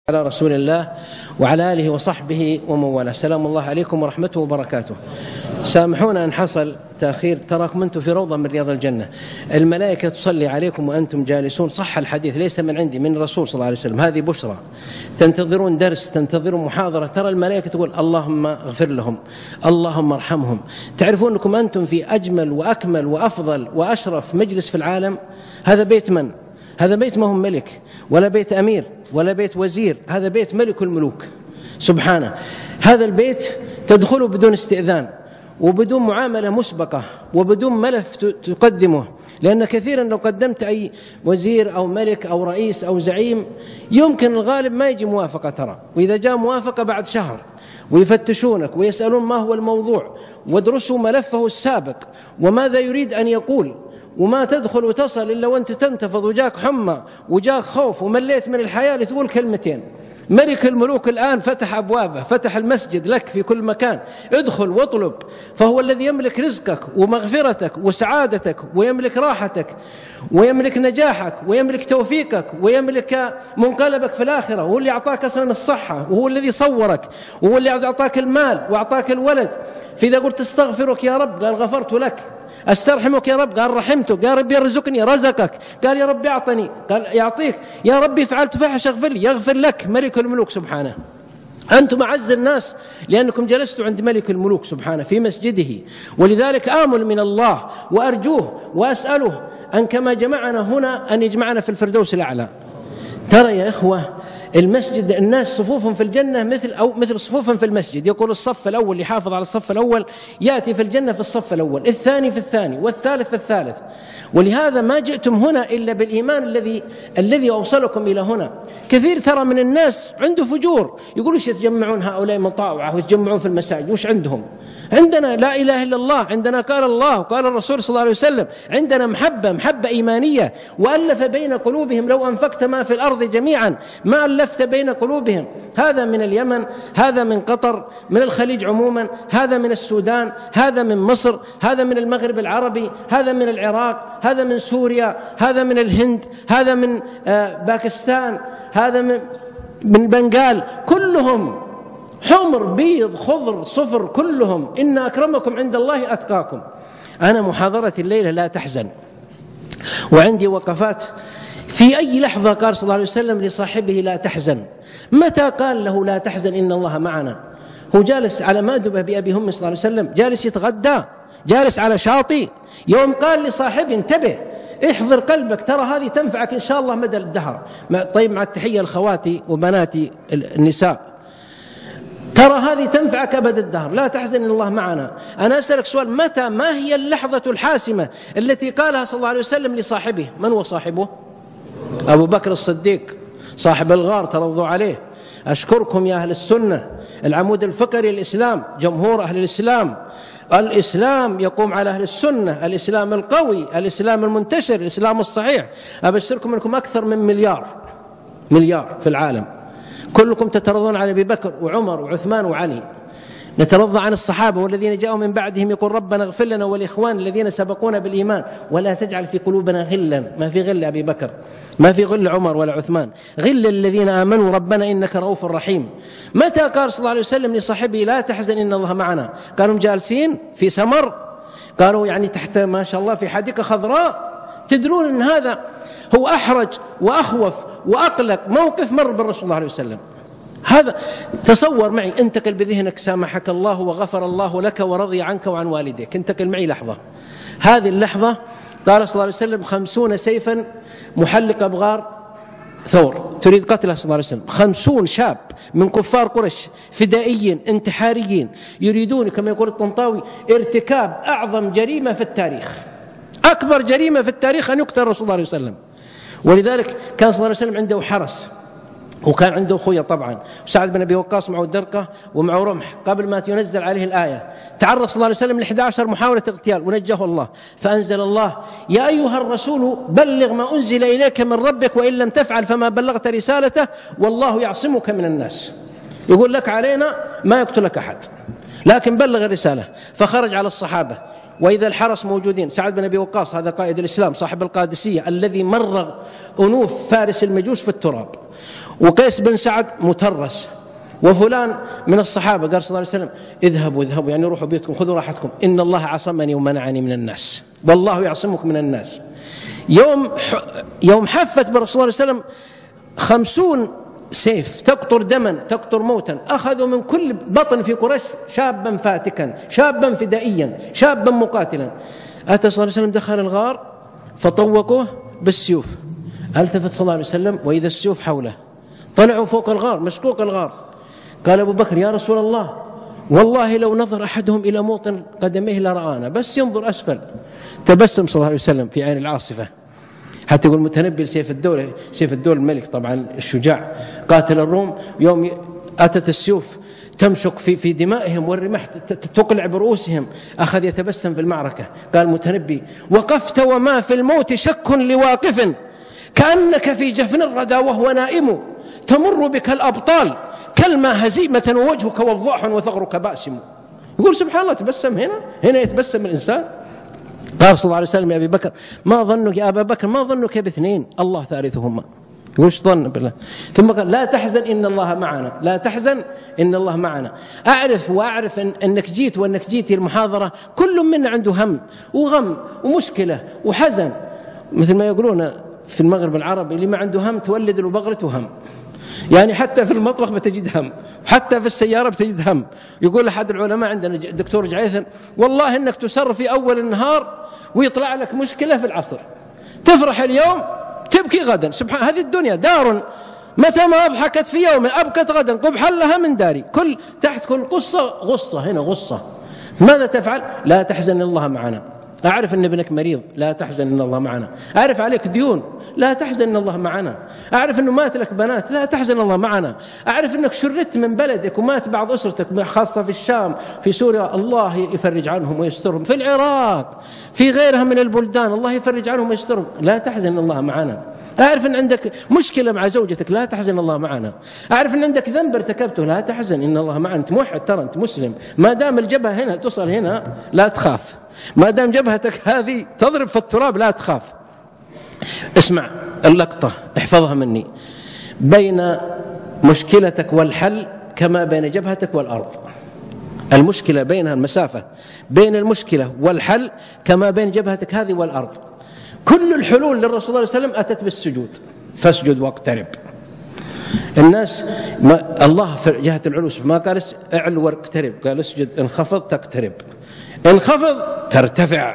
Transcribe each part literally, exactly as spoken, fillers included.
على رسول الله وعلى آله وصحبه ومن والاه. سلام الله عليكم ورحمته وبركاته. سامحونا أن حصل تأخير، تراكم أنتم في روضة من رياض الجنة. الملائكة تصلي عليكم وأنتم جالسون، صح الحديث ليس من عندي، من الرسول صلى الله عليه وسلم. هذه بشرى، تنتظرون درس، تنتظرون محاضرة، ترى الملائكة تقول اللهم اغفر لهم، اللهم ارحمهم. تعرفون أنكم أنتم في أجمل وأكمل وأفضل وأشرف مجلس في العالم. هذا بيت من؟ هذا بيت ما هو ملك ولا بيت أمير ولا بيت وزير، هذا بيت ملك الملوك سبحانه. هذا البيت تدخله بدون استئذان وبدون معاملة مسبقة وبدون ملف تقدمه، لأن كثيرا لو قدمت أي وزير أو ملك أو رئيس أو زعيم يمكن الغالب ما يجي موافقة ترى، وإذا جاء موافقة بعد شهر ويفتشونك ويسألون ما هو الموضوع وادرسوا ملفه السابق وماذا يريد أن يقول، وما تدخل وتصل إلا وأنت تنتفض وجاك حمى وجاك خوف ومليت من الحياة لتقول كلمتين. ملك الملوك الآن فتح أبوابه، فتح المسجد لك في كل مكان، ادخل واطلب، فهو الذي يملك رزقك ومغفرتك وسعادتك ويملك راحتك ويملك نجاحك ويملك توفيقك ويملك منقلبك في الآخرة، وهو اللي أعطاك أصلا الصحة، وهو الذي صورك، وهو اللي أعطاك المال وأعطاك الولد. فإذا قلت استغفرك يا رب قال غفرت لك، استرحمك يا رب قال رحمتك، يا رب يرزقني رزقك، قال يا رب يعطني قال يعطيك، يا ربي فعلت فاحش اغفر لي يغفر لك. ملك الملوك سبحانه. أنتم أعز الناس لأنكم جلستوا عند ملك الملوك سبحانه في مسجده، ولذلك آمل من الله وأرجوه وأسأله أن كما جمعنا هنا أن يجمعنا في الفردوس الأعلى. ترى يا إخوة المسجد الناس صفوفهم في الجنة مثل أو مثل صفوفهم في المسجد. يقول الصف الأول اللي يحافظ على الصف الأول يأتي في الجنة في الصف الأول، الثاني في الثاني، والثالث في الثالث. ولهذا ما جئتم هنا إلا بالإيمان الذي الذي أوصلكم إلى هنا. كثير ترى من الناس عنده فجور، يقولوا ايش يتجمعون هؤلاء مطاوعة ويتجمعون في المساجد، وش عندهم؟ عندنا لا إله إلا الله، عندنا قال الله وقال الرسول صلى الله عليه وسلم، عندنا محبة محبة إيمانية، وألف بين قلوبهم لو أنفقت ما في الأرض جميعا ما ألفت بين قلوبهم. هذا من اليمن، هذا من قطر، من الخليج عموما، هذا من السودان، هذا من مصر، هذا من المغرب العربي، هذا من العراق، هذا من سوريا، هذا من الهند، هذا من باكستان، هذا من من بنغال، كلهم حمر بيض خضر صفر، كلهم إن أكرمكم عند الله أتقاكم. أنا محاضرة الليلة لا تحزن، وعندي وقفات. في أي لحظة قال صلى الله عليه وسلم لصاحبه لا تحزن؟ متى قال له لا تحزن إن الله معنا؟ هو جالس على مأدبة بأبي هم صلى الله عليه وسلم، جالس يتغدى، جالس على شاطئ، يوم قال لصاحبه انتبه احضر قلبك، ترى هذه تنفعك إن شاء الله مدى الدهر. طيب مع التحية لخواتي وبناتي النساء، ترى هذه تنفعك أبد الدهر، لا تحزن إن الله معنا. أنا أسألك سؤال، متى ما هي اللحظة الحاسمة التي قالها صلى الله عليه وسلم لصاحبه؟ من هو صاحبه؟ أبو بكر الصديق صاحب الغار، ترضوا عليه. أشكركم يا أهل السنة، العمود الفقري للإسلام، جمهور أهل الإسلام. الإسلام يقوم على أهل السنة، الإسلام القوي، الإسلام المنتشر، الإسلام الصحيح. أبشركم أنكم أكثر من مليار مليار في العالم، كلكم تترضون عن أبي بكر وعمر وعثمان وعلي. نترضى عن الصحابة والذين جاءوا من بعدهم، يقول ربنا اغفر لنا والإخوان الذين سبقونا بالإيمان ولا تجعل في قلوبنا غلا. ما في غل أبي بكر، ما في غل عمر ولا عثمان، غل الذين آمنوا ربنا إنك رؤوف رحيم. متى قال صلى الله عليه وسلم لصاحبه لا تحزن إن الله معنا؟ قالوا جالسين في سمر، قالوا يعني تحت ما شاء الله في حديقة خضراء. تدرون أن هذا هو أحرج وأخوف وأقلق موقف مر بالرسول صلى الله عليه وسلم. هذا تصور معي، انتقل بذهنك سامحك الله وغفر الله لك ورضي عنك وعن والديك، انتقل معي لحظة. هذه اللحظة قال صلى الله عليه وسلم خمسون سيفا محلق أبغار ثور تريد قتله صلى الله عليه وسلم. خمسون شاب من كفار قريش فدائيين انتحاريين يريدون كما يقول الطنطاوي ارتكاب أعظم جريمة في التاريخ، أكبر جريمة في التاريخ أن يقتل الرسول صلى الله عليه وسلم. ولذلك كان صلى الله عليه وسلم عنده حرس، وكان عنده خويا طبعا سعد بن أبي وقاص معه درقة ومعه رمح. قبل ما ينزل عليه الآية تعرض صلى الله عليه وسلم لإحدى عشر محاولة اغتيال ونجاه الله، فأنزل الله يا أيها الرسول بلغ ما أنزل إليك من ربك وإن لم تفعل فما بلغت رسالته والله يعصمك من الناس. يقول لك علينا ما يقتلك أحد لكن بلغ الرسالة. فخرج على الصحابة وإذا الحرس موجودين، سعد بن أبي وقاص هذا قائد الإسلام صاحب القادسية الذي مرغ أنوف فارس المجوس في التراب، وقيس بن سعد مترس، وفلان من الصحابة قال صلى الله عليه وسلم اذهبوا اذهبوا يعني روحوا بيتكم خذوا راحتكم، إن الله عصمني ومنعني من الناس، والله يعصمك من الناس. يوم يوم حفت بالرسول صلى الله عليه وسلم خمسون سيف تقطر دما تقطر موتا، أخذوا من كل بطن في قريش شابا فاتكا، شابا فدائيا، شابا مقاتلا. أتى صلى الله عليه وسلم دخل الغار فطوقوه بالسيوف، التفت صلى الله عليه وسلم وإذا السيوف حوله، طلعوا فوق الغار مشقوق الغار. قال أبو بكر يا رسول الله والله لو نظر أحدهم إلى موطن قدميه لرآنا، بس ينظر أسفل. تبسم صلى الله عليه وسلم في عين العاصفة، حتى يقول متنبي سيف الدولة، سيف الدولة الملك طبعا الشجاع قاتل الروم، يوم أتت السيوف تمشق في في دمائهم والرماح تقلع برؤوسهم، أخذ يتبسم في المعركة. قال متنبي وقفت وما في الموت شك لواقف، كأنك في جفن الردى وهو نائم، تمر بك الأبطال كالما هزيمة ووجهك وضاح وثغرك باسم. يقول سبحان الله تبسم هنا، هنا يتبسم الإنسان. قال صلى الله عليه وسلم يا أبي بكر ما ظنك يا أبا بكر ما ظنك باثنين الله ثالثهما. يقول ايش ظن بالله؟ ثم قال لا تحزن إن الله معنا، لا تحزن إن الله معنا. أعرف وأعرف إن أنك جيت وأنك جيتي المحاضرة كل منا عنده هم وغم ومشكلة وحزن، مثل ما يقولون في المغرب العربي اللي ما عنده هم تولد له بغلة هم، يعني حتى في المطبخ بتجد هم، حتى في السيارة بتجد هم. يقول أحد العلماء عندنا الدكتور جعيثم والله إنك تسر في أول النهار ويطلع لك مشكلة في العصر، تفرح اليوم تبكي غدا. سبحان هذه الدنيا دار متى ما أضحكت في يوم أبكت غدا قبحا لها من داري، كل تحت كل قصة غصة، هنا غصة. ماذا تفعل؟ لا تحزن إن الله معنا. أعرف أن ابنك مريض لا تحزن إن الله معنا، أعرف عليك ديون لا تحزن إن الله معنا، أعرف أنه مات لك بنات لا تحزن إن الله معنا، أعرف أنك شردت من بلدك ومات بعض أسرتك خاصة في الشام في سوريا الله يفرج عنهم ويسترهم، في العراق في غيرها من البلدان الله يفرج عنهم ويسترهم، لا تحزن إن الله معنا. أعرف أن عندك مشكلة مع زوجتك لا تحزن إن الله معنا، أعرف أن عندك ذنب ارتكبته لا تحزن إن الله معنا. أنت موحد ترى أنت مسلم، ما دام الجبهة هنا تصل هنا لا تخاف، ما دام جبهتك هذه تضرب في التراب لا تخاف. اسمع اللقطة احفظها مني، بين مشكلتك والحل كما بين جبهتك والأرض. المشكلة بينها المسافة بين المشكلة والحل كما بين جبهتك هذه والأرض. كل الحلول للرسول صلى الله عليه وسلم أتت بالسجود، فاسجد واقترب. الناس ما الله في جهة العلو ما قال اعلو واقترب، قال اسجد انخفض تقترب، انخفض ترتفع،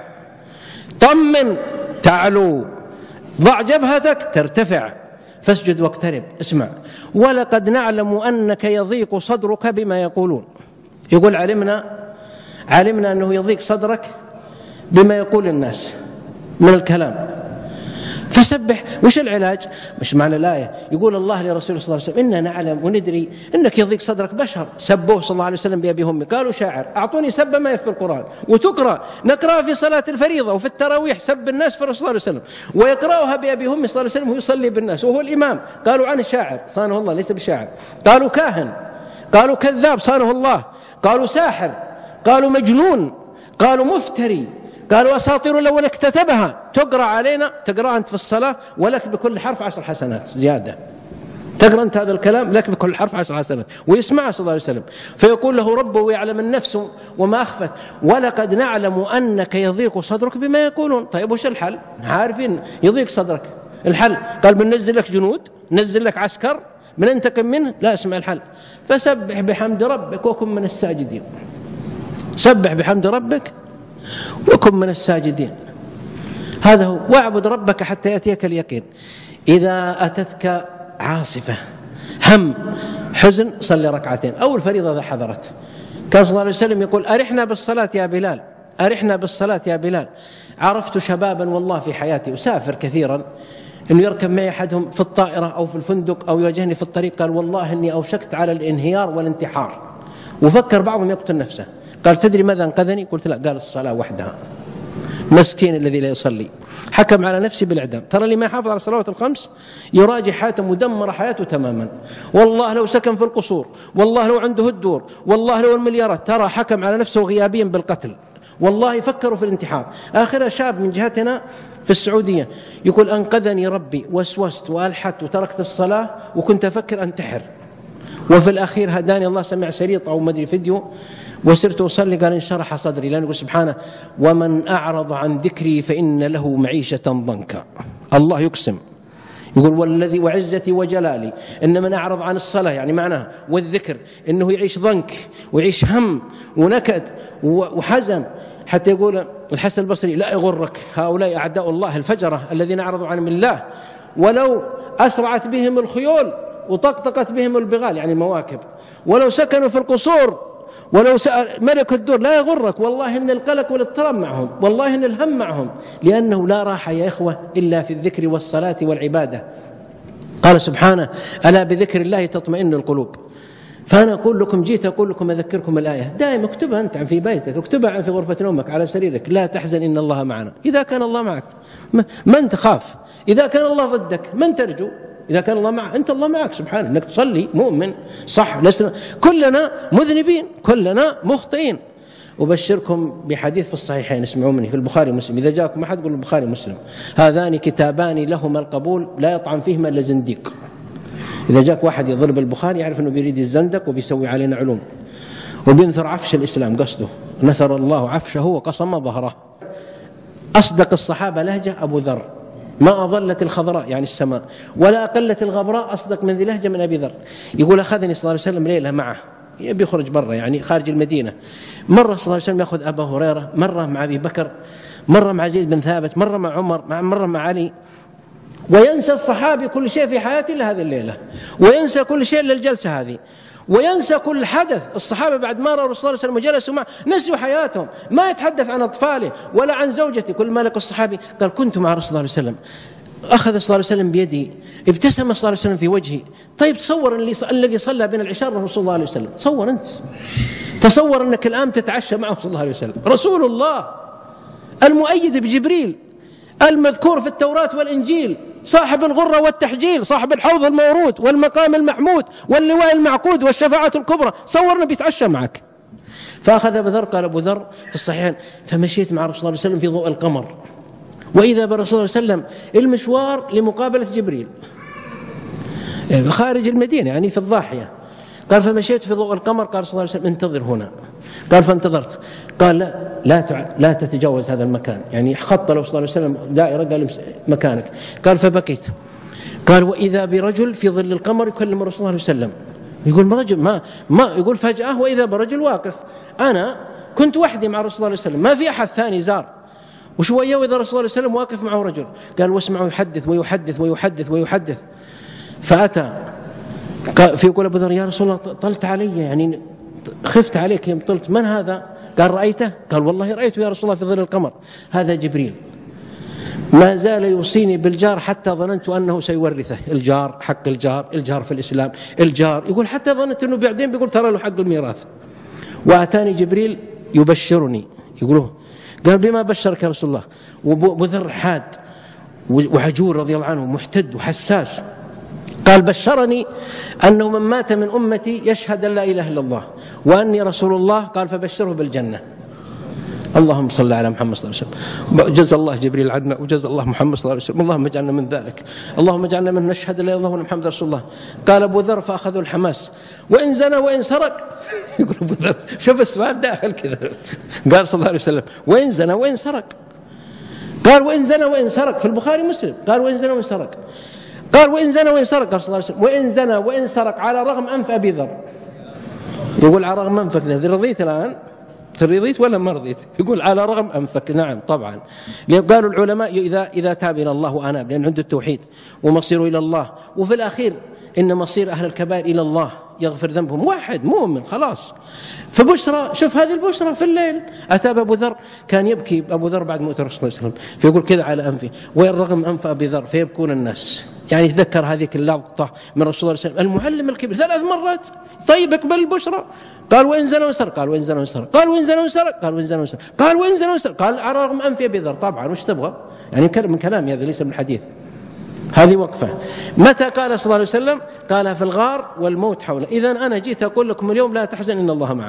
طمن تعلو، ضع جبهتك ترتفع، فاسجد واقترب. اسمع ولقد نعلم أنك يضيق صدرك بما يقولون. يقول علمنا علمنا أنه يضيق صدرك بما يقول الناس من الكلام، فسبح. وش العلاج؟ مش معنى الآية يقول الله لرسوله صلى الله عليه وسلم إننا نعلم وندري إنك يضيق صدرك. بشر سبوه صلى الله عليه وسلم بأبي همي، قالوا شاعر، أعطوني سب ما في القرآن، وتقرأ نقرأ في صلاة الفريضة وفي التراويح سب الناس في الرسول صلى الله عليه وسلم، ويقرأها بأبي همي صلى الله عليه وسلم ويصلي بالناس وهو الإمام. قالوا عنه شاعر صانه الله ليس بشاعر، قالوا كاهن، قالوا كذاب صانه الله، قالوا ساحر، قالوا مجنون، قالوا مفتري، قالوا أساطير الأولين اكتتبها. تقرأ علينا تقرأ أنت في الصلاة ولك بكل حرف عشر حسنات زيادة، تقرأ أنت هذا الكلام لك بكل حرف عشر حسنات، ويسمع صلى الله عليه وسلم فيقول له ربه ويعلم النفس وما أخفت ولقد نعلم أنك يضيق صدرك بما يقولون. طيب وش الحل؟ عارفين يضيق صدرك، الحل قال بننزل لك جنود، ننزل لك عسكر، بننتقم منه؟ لا، اسمع الحل، فسبح بحمد ربك وكن من الساجدين. سبح بحمد ربك وكن من الساجدين، هذا هو. واعبد ربك حتى يأتيك اليقين. إذا أتتك عاصفة هم حزن صلي ركعتين أو الفريضة إذا حضرت. كان صلى الله عليه وسلم يقول أرحنا بالصلاة يا بلال، أرحنا بالصلاة يا بلال. عرفت شبابا والله في حياتي أسافر كثيرا إنه يركب معي أحدهم في الطائرة أو في الفندق أو يواجهني في الطريق، قال والله إني أوشكت على الانهيار والانتحار، وفكر بعضهم يقتل نفسه. قال تدري ماذا انقذني؟ قلت لا، قال الصلاة وحدها. مسكين الذي لا يصلي، حكم على نفسه بالإعدام. ترى اللي ما يحافظ على الصلوات الخمس يراجع حياته، مدمر حياته تماما. والله لو سكن في القصور، والله لو عنده الدور، والله لو المليارات، ترى حكم على نفسه غيابيا بالقتل، والله فكروا في الانتحار. آخر شاب من جهتنا في السعودية يقول أنقذني ربي، وسوست وألحت وتركت الصلاة وكنت أفكر أنتحر، وفي الأخير هداني الله، سمع شريط أو مدري فيديو وسرت أصلي قال انشرح صدري، لأنه يقول سبحانه ومن أعرض عن ذكري فإن له معيشة ضنكا. الله يقسم يقول والذي وعزتي وجلالي إن من أعرض عن الصلاة يعني معناها والذكر إنه يعيش ضنك ويعيش هم ونكد وحزن. حتى يقول الحسن البصري لا يغرك هؤلاء أعداء الله الفجرة الذين أعرضوا عن الله، ولو أسرعت بهم الخيول وطقطقت بهم البغال يعني المواكب، ولو سكنوا في القصور، ولو سأل ملك الدور، لا يغرك والله إن القلق والاضطراب معهم، والله إن الهم معهم، لأنه لا راحة يا إخوة إلا في الذكر والصلاة والعبادة. قال سبحانه ألا بذكر الله تطمئن القلوب. فأنا أقول لكم جيت أقول لكم أذكركم الآية، دائما اكتبها أنت في بيتك، اكتبها في غرفة نومك على سريرك، لا تحزن إن الله معنا. إذا كان الله معك من تخاف؟ إذا كان الله ضدك من ترجو؟ إذا كان الله معك أنت الله معك سبحانه، أنك تصلي مؤمن صح، لسنا كلنا مذنبين كلنا مخطئين. أبشركم بحديث في الصحيحين اسمعوا مني في البخاري ومسلم، إذا جاءكم أحد قل البخاري ومسلم هذان كتابان لهما القبول لا يطعن فيهما إلا زنديق. إذا جاك واحد يضرب البخاري يعرف أنه بيريد الزندق وبيسوي علينا علوم وبينثر عفش الإسلام، قصده نثر الله عفشه وقصم ظهره. أصدق الصحابة لهجة أبو ذر، ما أضلت الخضراء يعني السماء ولا أقلت الغبراء أصدق من ذي لهجة من أبي ذر. يقول أخذني صلى الله عليه وسلم ليلة معه بيخرج برا يعني خارج المدينة، مرة صلى الله عليه وسلم يأخذ أبا هريرة، مرة مع أبي بكر، مرة مع زيد بن ثابت، مرة مع عمر، مرة مع علي، وينسى الصحابي كل شيء في حياته إلا هذه الليلة، وينسى كل شيء إلا الجلسة هذه، وينسى كل حدث. الصحابة بعد ما رأوا الرسول صلى الله عليه وسلم وجلسوا معه نسوا حياتهم، ما يتحدث عن أطفاله ولا عن زوجته. كل ما لقى الصحابي قال كنت مع الرسول صلى الله عليه وسلم، أخذ صلى الله عليه وسلم بيدي، ابتسم صلى الله عليه وسلم في وجهي. طيب تصور اللي الذي صلى بين العشاء الرسول صلى الله عليه وسلم، تصور أنت، تصور أنك الآن تتعشى معه صلى الله عليه وسلم، رسول الله المؤيد بجبريل المذكور في التوراة والإنجيل، صاحب الغرة والتحجيل، صاحب الحوض المورود والمقام المحمود واللواء المعقود والشفاعة الكبرى، صورنا بيتعشى معك. فأخذ أبو ذر، قال أبو ذر في الصحيحين فمشيت مع الرسول صلى الله عليه وسلم في ضوء القمر، وإذا بالرسول صلى الله عليه وسلم المشوار لمقابلة جبريل خارج المدينة يعني في الضاحية. قال فمشيت في ضوء القمر، قال صلى الله عليه وسلم انتظر هنا. قال فانتظرت، قال لا لا, تع... لا تتجاوز هذا المكان، يعني خط له صلى الله عليه وسلم دائرة، قال مكانك. قال فبكيت. قال وإذا برجل في ظل القمر يكلم الرسول صلى الله عليه وسلم، يقول رجل ما ما يقول فجأة وإذا برجل واقف، أنا كنت وحدي مع الرسول صلى الله عليه وسلم ما في أحد ثاني زار، وشوية وإذا الرسول صلى الله عليه وسلم واقف معه رجل. قال واسمعوا يحدث ويحدث ويحدث ويحدث. فأتى في يقول أبو ذر يا رسول الله طلت علي يعني خفت عليك يوم طلت، من هذا؟ قال رأيته؟ قال والله رأيته يا رسول الله في ظل القمر، هذا جبريل ما زال يوصيني بالجار حتى ظننت أنه سيورثه، الجار حق الجار، الجار في الإسلام، الجار يقول حتى ظننت أنه بعدين بيقول ترى له حق الميراث. وأتاني جبريل يبشرني، يقولوا قال بما بشرك يا رسول الله؟ وأبو ذر حاد وعجور رضي الله عنه محتد وحساس، قال بشرني أنه من مات من أمتي يشهد أن لا إله إلا الله وأني رسول الله، قال فبشره بالجنة. اللهم صل على محمد صلى الله عليه وسلم. جزا الله جبريل عنا وجزا الله محمد صلى الله عليه وسلم، اللهم اجعلنا من ذلك، اللهم اجعلنا من نشهد لا اله الا الله وان محمد رسول الله. قال ابو ذر فاخذوا الحماس وان زنى وان سرق. يقول ابو ذر شوف السؤال داخل كذا، قال صلى الله عليه وسلم وان زنى وان سرق، قال وان زنى وان سرق في البخاري مسلم، قال وان زنى وان سرق، قال وان زنى وان سرق، قال صلى الله عليه وسلم وان زنى وان سرق على رغم انف ابي ذر. يقول على رغم انفك، رضيت الان؟ رضيت ولا ما رضيت؟ يقول على رغم أنفك. نعم طبعا. قالوا العلماء إذا إذا تاب إلى الله وأناب، لأن عنده التوحيد ومصيره إلى الله، وفي الأخير إن مصير أهل الكبائر إلى الله يغفر ذنبهم، واحد مؤمن خلاص. فبشرى، شوف هذه البشرى في الليل. أتى أبو ذر كان يبكي أبو ذر بعد موت الرسول صلى الله عليه وسلم، فيقول كذا على أنفه وين رغم أنف أبي ذر فيبكون الناس، يعني يتذكر هذه اللقطة من الرسول صلى الله عليه وسلم المعلم الكبير ثلاث مرات. طيب اقبل البشرى. قال وإن زنى وسرق، قال وإن زنى وسرق، قال وإن زنى وسرق، قال وإن زنى وسرق، قال وإن زنى وسرق، قال على رغم أنف أبي ذر. طبعا وش تبغى؟ يعني من كلامي هذا ليس من الحديث، هذه وقفة. متى قال صلى الله عليه وسلم؟ قال في الغار والموت حوله. إذن أنا جيت أقول لكم اليوم لا تحزن إن الله معنا.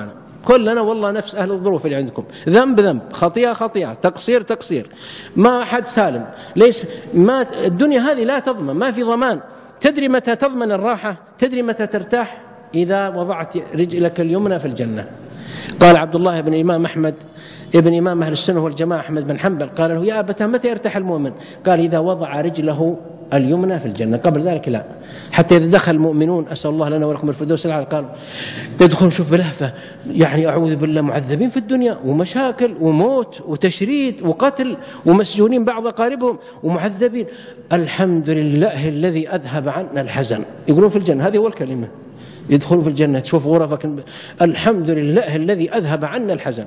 كلنا والله نفس أهل الظروف اللي عندكم، ذنب ذنب، خطيئة خطيئة، تقصير تقصير، ما أحد سالم. ليس ما الدنيا هذه لا تضمن، ما في ضمان. تدري متى تضمن الراحة؟ تدري متى ترتاح؟ إذا وضعت رجلك اليمنى في الجنة. قال عبد الله بن الإمام أحمد ابن إمام أهل السنة والجماعة أحمد بن حنبل، قال له يا أبتاه متى يرتاح المؤمن؟ قال إذا وضع رجله اليمنى في الجنة، قبل ذلك لا. حتى إذا دخل المؤمنون، أسأل الله لنا ولكم الفردوس الأعلى، قالوا يدخلون شوف بلهفة، يعني أعوذ بالله، معذبين في الدنيا ومشاكل وموت وتشريد وقتل ومسجونين بعض أقاربهم ومعذبين، الحمد لله الذي أذهب عنا الحزن. يقولون في الجنة، هذه هو الكلمة، يدخلون في الجنة تشوف غرفك، الحمد لله الذي أذهب عنا الحزن.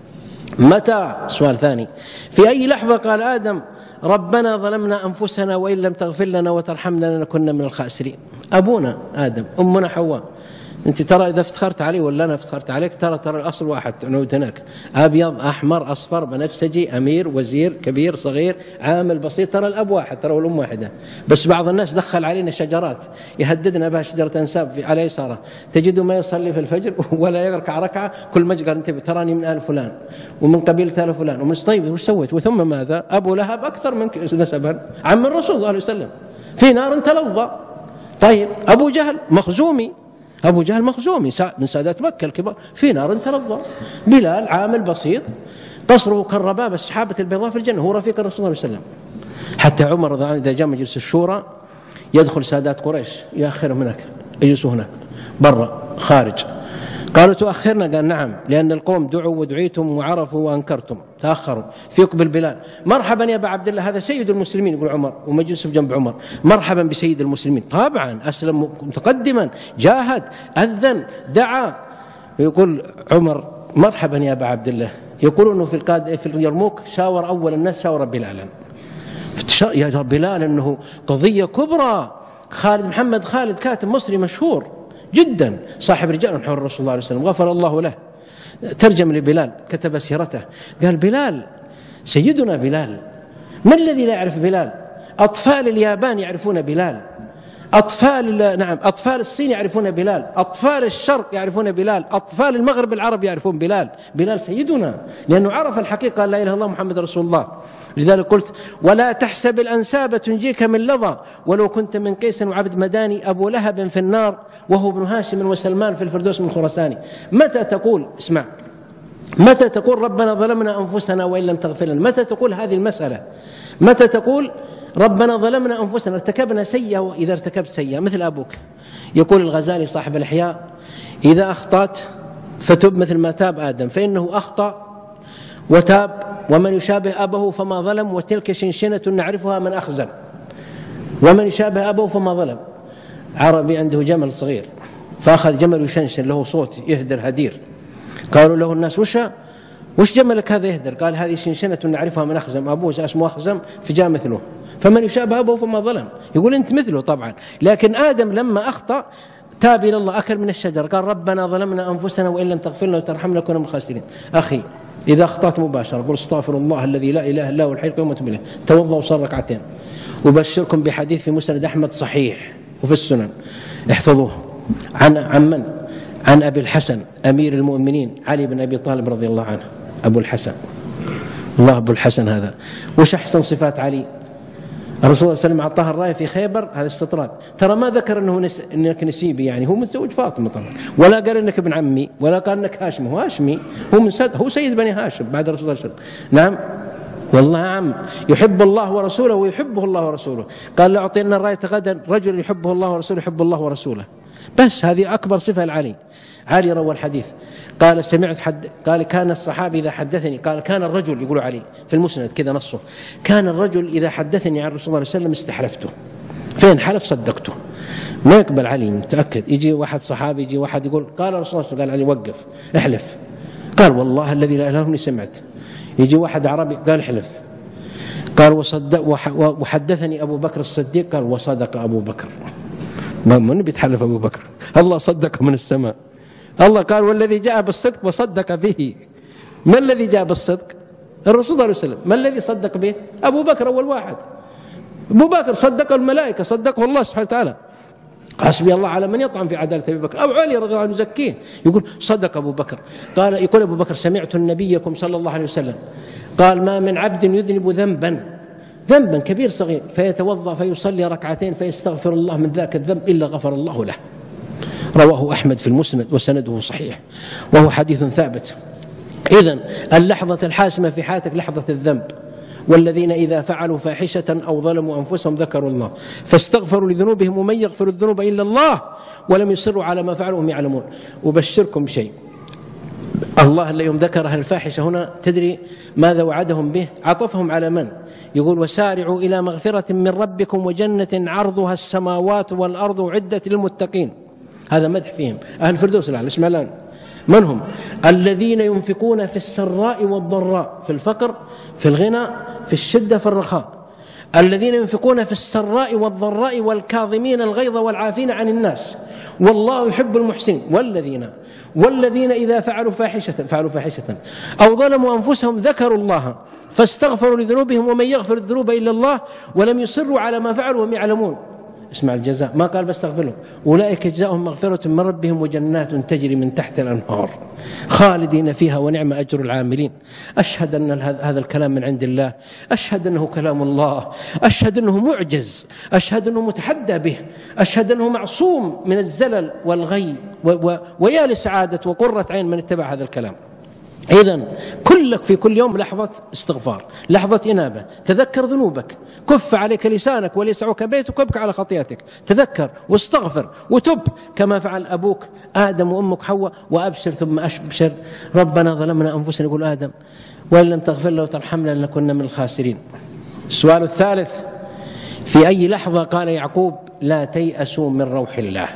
متى؟ سؤال ثاني، في أي لحظة قال آدم ربنا ظلمنا أنفسنا وإن لم تغفر لنا وترحمنا لنكن من الخاسرين؟ أبونا آدم، أمنا حواء. أنت ترى إذا افتخرت علي ولا أنا افتخرت عليك، ترى ترى الأصل واحد، نعود هناك، أبيض أحمر أصفر بنفسجي، أمير وزير كبير صغير عامل بسيط، ترى الأب واحد، ترى الأم واحدة. بس بعض الناس دخل علينا شجرات يهددنا بها، شجرة أنساب على يساره، تجده ما يصلي في الفجر ولا يركع ركعة، كل ما قال انتبه تراني من آل فلان ومن قبيلة آل فلان ومن طيب وش سويت؟ وثم ماذا؟ أبو لهب أكثر منك نسبا، عم الرسول صلى الله عليه وسلم، في نار تلظى. طيب أبو جهل مخزومي، أبو جهل مخزومي من سادات مكة الكبار، في نار تلظى. بلال عامل بسيط، قصره كالرباب السحابة البيضاء في الجنة، هو رفيق الرسول صلى الله عليه وسلم. حتى عمر رضي الله عنه إذا جاء مجلس الشورى يدخل سادات قريش يأخرهم هناك، يجلسوا هناك برا خارج. قالوا تؤخرنا؟ قال نعم، لأن القوم دعوا ودعيتم وعرفوا وأنكرتم، تأخروا. في يقبل بلال، مرحبا يا أبا عبد الله، هذا سيد المسلمين، يقول عمر ومجلسه بجنب عمر، مرحبا بسيد المسلمين. طبعا أسلم متقدما، جاهد، أذن، دعا. يقول عمر مرحبا يا أبا عبد الله. يقولون أنه في القاد في اليرموك شاور أول الناس شاور بلالا، يا بلال أنه قضية كبرى. خالد محمد خالد كاتب مصري مشهور جدا، صاحب رجال حول الرسول صلى الله عليه وسلم، غفر الله له، ترجم لبلال، كتب سيرته، قال بلال سيدنا بلال، ما الذي لا يعرف بلال؟ أطفال اليابان يعرفون بلال، أطفال نعم أطفال الصين يعرفون بلال، أطفال الشرق يعرفون بلال، أطفال المغرب العربي يعرفون بلال. بلال سيدنا لأنه عرف الحقيقة، لا إله إلا الله محمد رسول الله. لذلك قلت ولا تحسب الأنساب تنجيك من لظى، ولو كنت من قيس وعبد مداني، أبو لهب في النار وهو ابن هاشم وسلمان في الفردوس من خراساني. متى تقول، اسمع، متى تقول ربنا ظلمنا أنفسنا وإن لم تغفر لنا؟ متى تقول هذه المسألة؟ متى تقول ربنا ظلمنا أنفسنا، ارتكبنا سيئة؟ وإذا ارتكبت سيئة مثل أبوك، يقول الغزالي صاحب الإحياء إذا أخطأت فتب مثل ما تاب آدم، فإنه أخطأ وتاب، ومن يشابه أبه فما ظلم، وتلك شنشنة نعرفها من أخزم. ومن يشابه أبه فما ظلم. عربي عنده جمل صغير، فأخذ جمل يشنشن له صوت يهدر هدير، قالوا له الناس وش وش جملك هذا يهدر؟ قال هذه شنشنة نعرفها من أخزم، أبوه اسمه أخزم فجاء مثله، فمن يشابه أبوه فما ظلم. يقول أنت مثله طبعا، لكن آدم لما أخطأ تاب إلى الله، أكل من الشجر، قال ربنا ظلمنا أنفسنا وإن لم تغفر لنا وترحمنا لنكون من الخاسرين. أخي إذا أخطأت مباشرة قل استغفر الله الذي لا إله إلا هو الحي القيوم وأتوب إليه، توضأ وصلي ركعتين. وبشركم بحديث في مسند أحمد صحيح وفي السنن، احفظوه، عن عن من؟ عن أبي الحسن أمير المؤمنين علي بن أبي طالب رضي الله عنه. أبو الحسن، الله أبو الحسن هذا، وش أحسن صفات علي؟ الرسول صلى الله عليه وسلم أعطاه الراية في خيبر، هذا استطراد، ترى ما ذكر أنه نس... إنك نسيبي، يعني هو متزوج فاطمة طبعا، ولا قال إنك ابن عمي، ولا قال إنك هاشم، هو هاشمي، هو من سد... هو سيد بني هاشم بعد الرسول صلى الله عليه وسلم. نعم والله عم يحب الله ورسوله ويحبه الله ورسوله. قال لأعطينا الراية غدا رجل يحبه الله ورسوله يحب الله ورسوله، بس هذه أكبر صفة لعلي. علي روى الحديث قال سمعت حد قال كان الصحابي إذا حدثني، قال كان الرجل، يقول علي في المسند كذا نصه، كان الرجل إذا حدثني عن الرسول صلى الله عليه وسلم استحلفته، فين حلف صدقته. ما يقبل علي، متأكد. يجي واحد صحابي، يجي واحد يقول قال الرسول صلى الله عليه وسلم، قال علي وقف احلف، قال والله الذي لا إله إلا هو سمعت. يجي واحد عربي قال احلف، قال وصدق وحدثني أبو بكر الصديق، قال وصدق أبو بكر. من بيتحلف أبو بكر؟ الله صدق من السماء، الله قال والذي جاء بالصدق وصدق به. ما الذي جاء بالصدق؟ الرسول صلى الله عليه وسلم. ما الذي صدق به؟ أبو بكر أول واحد. أبو بكر صدق الملائكة، صدقه الله سبحانه وتعالى. حسبي الله على من يطعن في عدالة أبي بكر. أو علي رضي الله عنه يزكيه يقول صدق أبو بكر. قال يقول أبو بكر سمعت نبيكم صلى الله عليه وسلم قال ما من عبد يذنب ذنبا ذنبا كبير صغير فيتوضأ فيصلي ركعتين فيستغفر الله من ذاك الذنب إلا غفر الله له. رواه أحمد في المسند وسنده صحيح وهو حديث ثابت. إذن اللحظة الحاسمة في حياتك لحظة الذنب. والذين إذا فعلوا فاحشة أو ظلموا أنفسهم ذكروا الله فاستغفروا لذنوبهم ومن يغفر الذنوب إلا الله ولم يصروا على ما فعلوا وهم يعلمون. أبشركم بشيء، الله اللي يوم ذكر الفاحشة هنا تدري ماذا وعدهم به؟ عطفهم على من؟ يقول وسارعوا إلى مغفرة من ربكم وجنة عرضها السماوات والأرض أعدت للمتقين. هذا مدح فيهم. أهل الفردوس الأعلى اسمع الآن من هم؟ الذين ينفقون في السراء والضراء، في الفقر في الغنى في الشدة في الرخاء. الذين ينفقون في السراء والضراء والكاظمين الغيظ والعافين عن الناس والله يحب المحسنين. والذين والذين إذا فعلوا فاحشة فعلوا فاحشة أو ظلموا أنفسهم ذكروا الله فاستغفروا لذنوبهم ومن يغفر الذنوب إلا الله ولم يصروا على ما فعلوا وهم يعلمون. اسمع الجزاء، ما قال بستغفر لهم. أولئك جزاؤهم مغفرة من ربهم وجنات تجري من تحت الأنهار خالدين فيها ونعم أجر العاملين. أشهد أن هذا الكلام من عند الله، أشهد أنه كلام الله، أشهد أنه معجز، أشهد أنه متحدى به، أشهد أنه معصوم من الزلل والغي و و ويا لسعادة وقرة عين من اتبع هذا الكلام. إذن كلك في كل يوم لحظة استغفار، لحظة إنابة. تذكر ذنوبك، كف عليك لسانك وليسعك بيتك وابكى على خطيئتك. تذكر واستغفر وتب كما فعل أبوك آدم وأمك حواء. وأبشر ثم أبشر ربنا ظلمنا أنفسنا يقول آدم وإن لم تغفر له وترحمنا لنكن من الخاسرين. السؤال الثالث في أي لحظة قال يعقوب لا تيأسوا من روح الله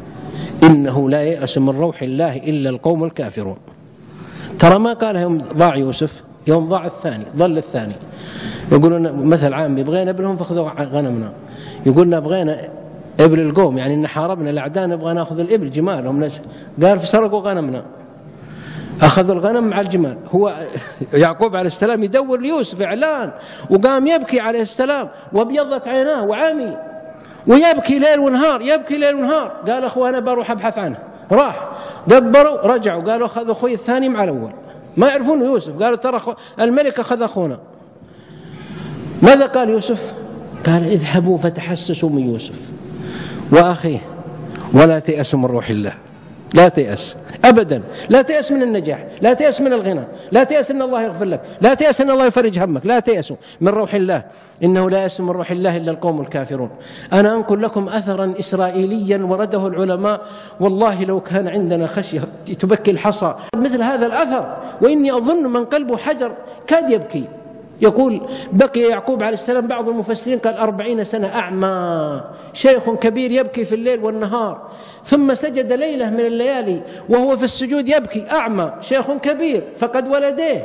إنه لا ييأس من روح الله إلا القوم الكافرون. ترى ما قالها يوم ضاع يوسف، يوم ضاع الثاني ضل الثاني. يقولون مثل عامي بغينا ابنهم فاخذوا غنمنا، يقولنا بغينا ابل القوم يعني إن حاربنا الأعداء نبغى ناخذ الإبل جمالهم. قال فسرقوا غنمنا أخذوا الغنم مع الجمال. هو يعقوب عليه السلام يدور ليوسف إعلان وقام يبكي عليه السلام وابيضت عيناه وعامي ويبكي ليل ونهار يبكي ليل ونهار. قال أخوانا بروح أبحث عنه. راح دبروا رجعوا قالوا أخذوا أخوي الثاني مع الأول. ما يعرفون يوسف. قالوا ترى الملك أخذ أخونا. ماذا قال يوسف؟ قال اذهبوا فتحسسوا من يوسف وأخيه ولا تيأسوا من روح الله. لا تيأس أبدا، لا تيأس من النجاح، لا تيأس من الغنى، لا تيأس أن الله يغفر لك، لا تيأس أن الله يفرج همك. لا تيأسوا من روح الله إنه لا يأس من روح الله إلا القوم الكافرون. أنا أنقل لكم أثرا إسرائيليا ورده العلماء والله لو كان عندنا خشية تبكي الحصى مثل هذا الأثر. وإني أظن من قلبه حجر كاد يبكي. يقول بقي يعقوب عليه السلام بعض المفسرين قال أربعين سنة أعمى شيخ كبير يبكي في الليل والنهار، ثم سجد ليلة من الليالي وهو في السجود يبكي أعمى شيخ كبير فقد ولديه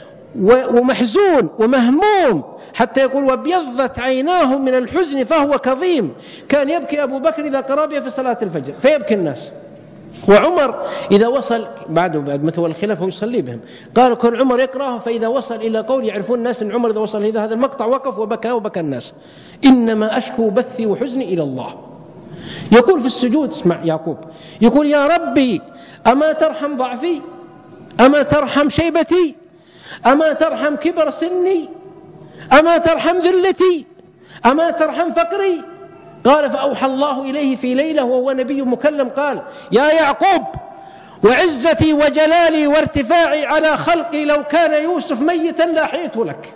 ومحزون ومهموم حتى يقول وابيضت عيناه من الحزن فهو كظيم. كان يبكي أبو بكر إذا قرأ به في صلاة الفجر فيبكي الناس. وعمر إذا وصل بعده بعد ما تولى الخلافة ويصلي بهم قالوا كان عمر يقرأه فإذا وصل إلى قول يعرفون الناس أن عمر إذا وصل إلى هذا المقطع وقف وبكى وبكى الناس. إنما أشكو بثي وحزني إلى الله. يقول في السجود اسمع يعقوب يقول يا ربي أما ترحم ضعفي أما ترحم شيبتي أما ترحم كبر سني أما ترحم ذلتي أما ترحم فقري. قال فأوحى الله إليه في ليلة وهو نبي مكلم قال يا يعقوب وعزتي وجلالي وارتفاعي على خلقي لو كان يوسف ميتا لاحيته لك.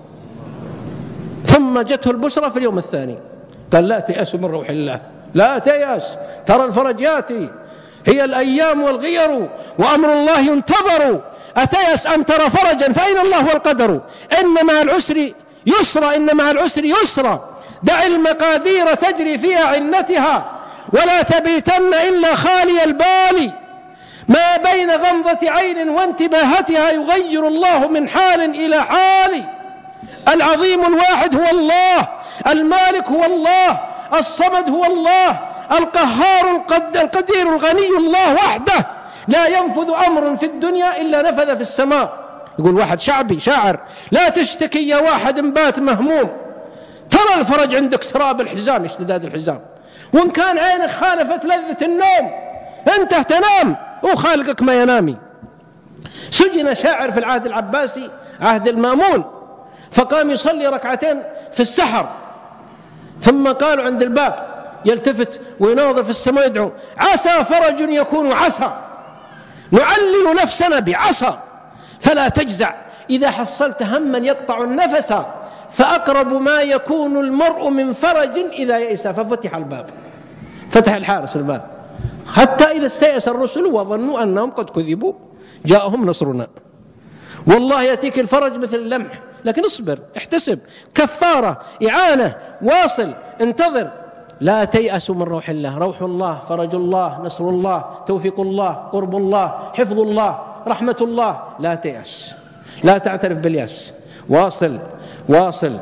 ثم جته البشرى في اليوم الثاني قال لا تيأسوا من روح الله لا تيأس ترى الفرج ياتي هي الأيام والغير وأمر الله ينتظر أتيأس أن ترى فرجا فأين الله والقدر إن مع العسر يسرا إن مع العسر يسرا دع المقادير تجري في أعنتها ولا تبيتن إلا خالي البال ما بين غمضة عين وانتباهتها يغير الله من حال إلى حال. العظيم الواحد هو الله المالك هو الله الصمد هو الله القهار القدير الغني الله وحده لا ينفذ أمر في الدنيا إلا نفذ في السماء. يقول واحد شعبي شاعر لا تشتكي يا واحد بات مهموم ترى الفرج عندك تراب الحزام اشتداد الحزام وإن كان عينك خالفت لذة النوم أنت تنام وخالقك ما ينامي. سجن شاعر في العهد العباسي عهد المامون فقام يصلي ركعتين في السحر، ثم قالوا عند الباب يلتفت ويناظر في السماء يدعو: عسى فرج يكون عسى، نعلل نفسنا بعسى فلا تجزع، إذا حصلت هما يقطع النفس فأقرب ما يكون المرء من فرج إذا يئس. ففتح الباب، فتح الحارس الباب حتى إذا استيأس الرسل وظنوا أنهم قد كذبوا جاءهم نصرنا. والله يأتيك الفرج مثل اللمح، لكن اصبر، احتسب، كفارة، إعانة، واصل، انتظر. لا تيأسوا من روح الله، روح الله، فرج الله، نصر الله، توفيق الله، قرب الله، حفظ الله، رحمة الله. لا تيأس، لا تعترف باليأس، واصل واصل.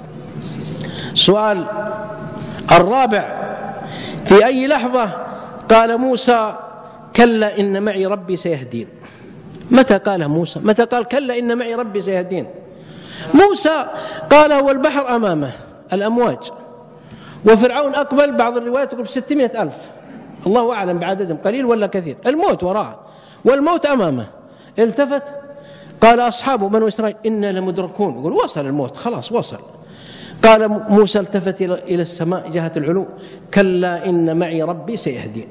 سؤال الرابع: في أي لحظة قال موسى كلا إن معي ربي سيهدين؟ متى قال موسى؟ متى قال كلا إن معي ربي سيهدين؟ موسى قال والبحر أمامه الأمواج، وفرعون أقبل، بعض الروايات تقول بستمائة ألف، الله أعلم بعددهم قليل ولا كثير، الموت وراءه والموت أمامه. التفت قال أصحابه بنو إسرائيل إنا لمدركون، يقول وصل الموت خلاص وصل. قال موسى التفت إلى السماء جهة العلو: كلا إن معي ربي سيهدين.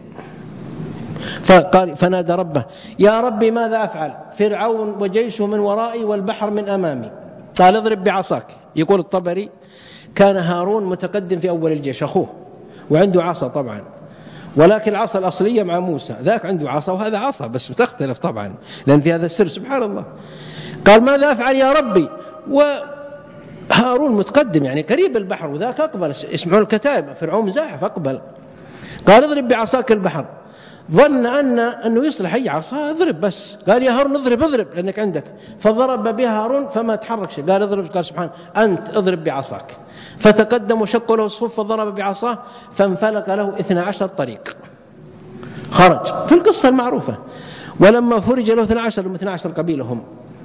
فقال فنادى ربه: يا ربي ماذا أفعل؟ فرعون وجيشه من ورائي والبحر من أمامي. قال اضرب بعصاك. يقول الطبري كان هارون متقدم في أول الجيش أخوه وعنده عصا طبعا، ولكن العصا الأصلية مع موسى، ذاك عنده عصا وهذا عصا بس تختلف طبعا لأن في هذا السر سبحان الله. قال ماذا أفعل يا ربي؟ وهارون متقدم يعني قريب البحر وذاك أقبل، اسمعوا الكتائب، فرعون زاحف أقبل. قال اضرب بعصاك البحر. ظن أن أنه يصلح أي عصا اضرب بس. قال يا هارون اضرب اضرب لأنك عندك، فضرب بها هارون فما تحرك شيء. قال اضرب، قال سبحان أنت اضرب بعصاك. فتقدم وشق له الصف فضرب بعصاه فانفلق له اثنا عشر طريق، خرج في القصة المعروفة. ولما فرج له اثنا عشر اثنا عشر قبيلة هم،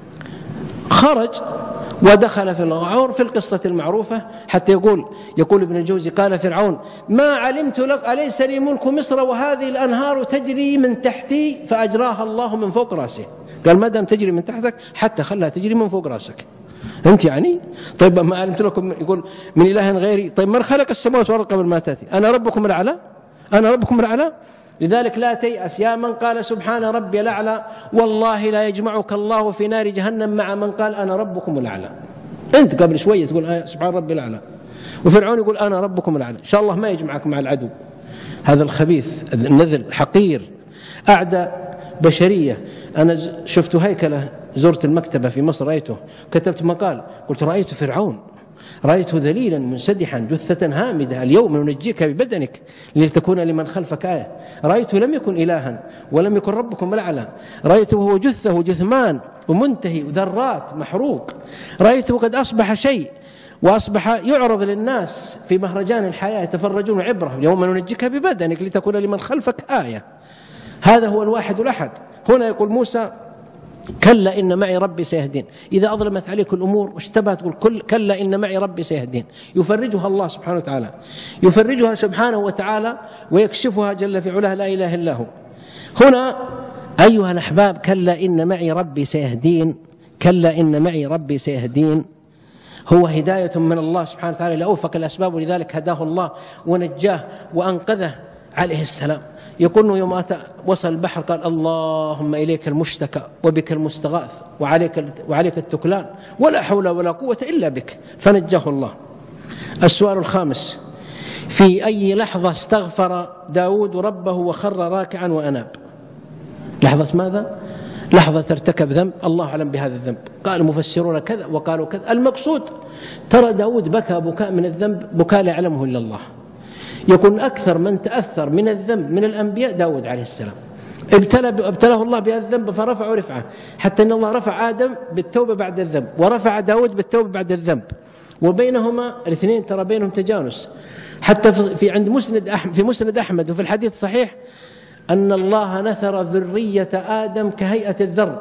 خرج ودخل في الغار في القصة المعروفة. حتى يقول يقول ابن الجوزي قال فرعون: ما علمت لك أليس لي ملك مصر وهذه الأنهار تجري من تحتي فأجراها الله من فوق رأسه. قال ما دام تجري من تحتك حتى خلها تجري من فوق رأسك أنت يعني. طيب ما علمت لكم، يقول من إله غيري. طيب من خلق السماوات والأرض قبل ما تأتي؟ أنا ربكم الأعلى، أنا ربكم الأعلى. لذلك لا تيأس يا من قال سبحان ربي الأعلى، والله لا يجمعك الله في نار جهنم مع من قال أنا ربكم الأعلى. أنت قبل شوية تقول سبحان ربي الأعلى، وفرعون يقول أنا ربكم الأعلى. إن شاء الله ما يجمعك مع العدو هذا الخبيث النذل حقير أعدى بشرية. أنا شفت هيكلة، زرت المكتبة في مصر رأيته، كتبت مقال قلت رأيت فرعون، رأيته ذليلا منسدحا جثة هامدة، اليوم ننجيك ببدنك لتكون لمن خلفك آية. رأيته لم يكن إلها ولم يكن ربكم الأعلى، رأيته هو جثة جثمان ومنتهي وذرات محروق، رأيته قد أصبح شيء وأصبح يعرض للناس في مهرجان الحياة يتفرجون عبرة، يوم ننجيك ببدنك لتكون لمن خلفك آية. هذا هو الواحد الأحد. هنا يقول موسى كلا إن معي ربي سيهدين. إذا أظلمت عليك الأمور واشتبهت تقول كل كلا إن معي ربي سيهدين، يفرجها الله سبحانه وتعالى، يفرجها سبحانه وتعالى ويكشفها جل في علاه لا إله إلا هو. هنا أيها الأحباب كلا إن معي ربي سيهدين، كلا إن معي ربي سيهدين هو هداية من الله سبحانه وتعالى لأوفق الأسباب، ولذلك هداه الله ونجاه وأنقذه عليه السلام. يقول يوم أتى وصل البحر قال اللهم إليك المشتكى وبك المستغاث وعليك, وعليك التكلان ولا حول ولا قوة إلا بك، فنجاه الله. السؤال الخامس: في أي لحظة استغفر داود ربه وخر راكعا وأناب؟ لحظة ماذا؟ لحظة ارتكب ذنب، الله أعلم بهذا الذنب، قال المفسرون كذا وقالوا كذا. المقصود ترى داود بكى بكاء من الذنب بكاء لا يعلمه إلا الله. يكون أكثر من تأثر من الذنب من الأنبياء داود عليه السلام، ابتلى ابتلاه الله بهذا الذنب فرفعه رفعه، حتى أن الله رفع آدم بالتوبة بعد الذنب ورفع داود بالتوبة بعد الذنب، وبينهما الاثنين ترى بينهم تجانس. حتى في عند مسند أحمد في مسند أحمد وفي الحديث الصحيح أن الله نثر ذرية آدم كهيئة الذر،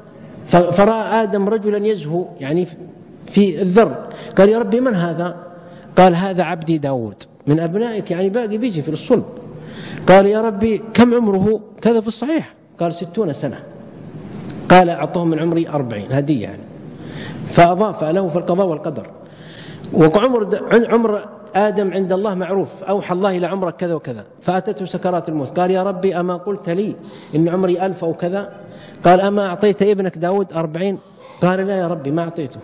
فرأى آدم رجلا يزهو يعني في الذر، قال يا ربي من هذا؟ قال هذا عبدي داود من أبنائك يعني باقي بيجي في الصلب. قال يا ربي كم عمره؟ كذا في الصحيح. قال ستون سنة. قال أعطهم من عمري أربعين هدية يعني، فأضاف له في القضاء والقدر. وعمر عمر آدم عند الله معروف، أوحى الله إلى عمرك كذا وكذا، فأتته سكرات الموت. قال يا ربي أما قلت لي إن عمري ألف أو كذا؟ قال أما أعطيت ابنك داود أربعين؟ قال لا يا ربي ما أعطيته.